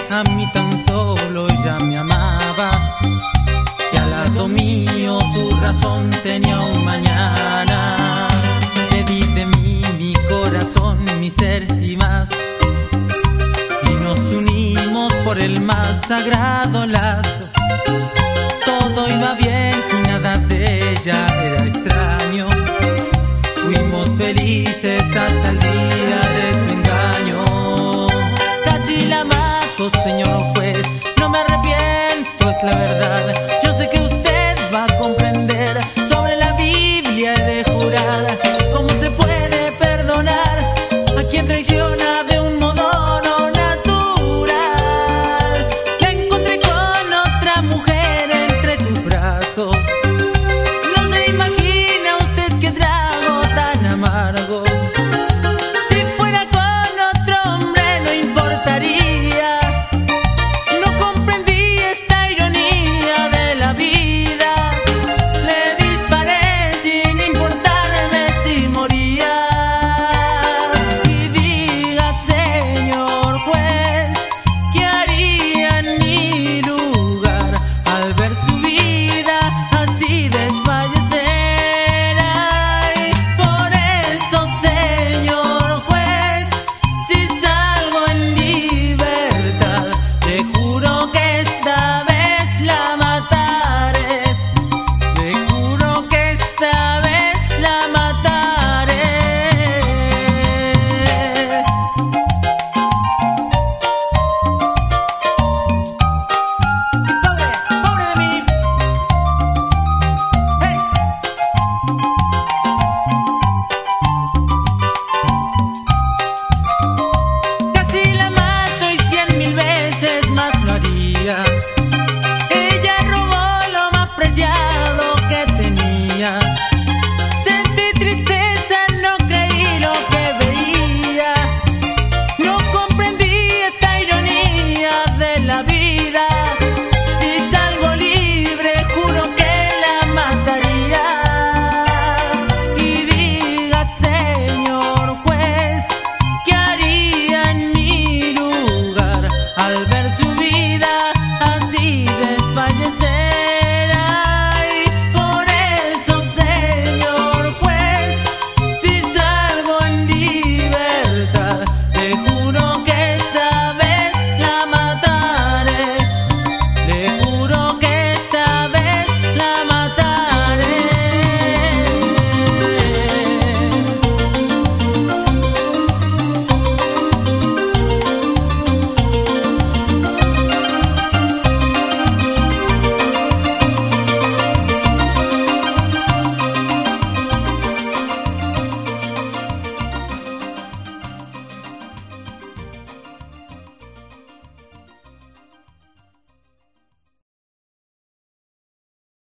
a mí tan solo ella me amaba, y al lado mío su razón tenía un mañana. Le di de mí mi corazón, mi ser y más, y nos unimos por el más sagrado lazo. Todo iba bien y nada de ella era extraño. Fuimos felices hasta el día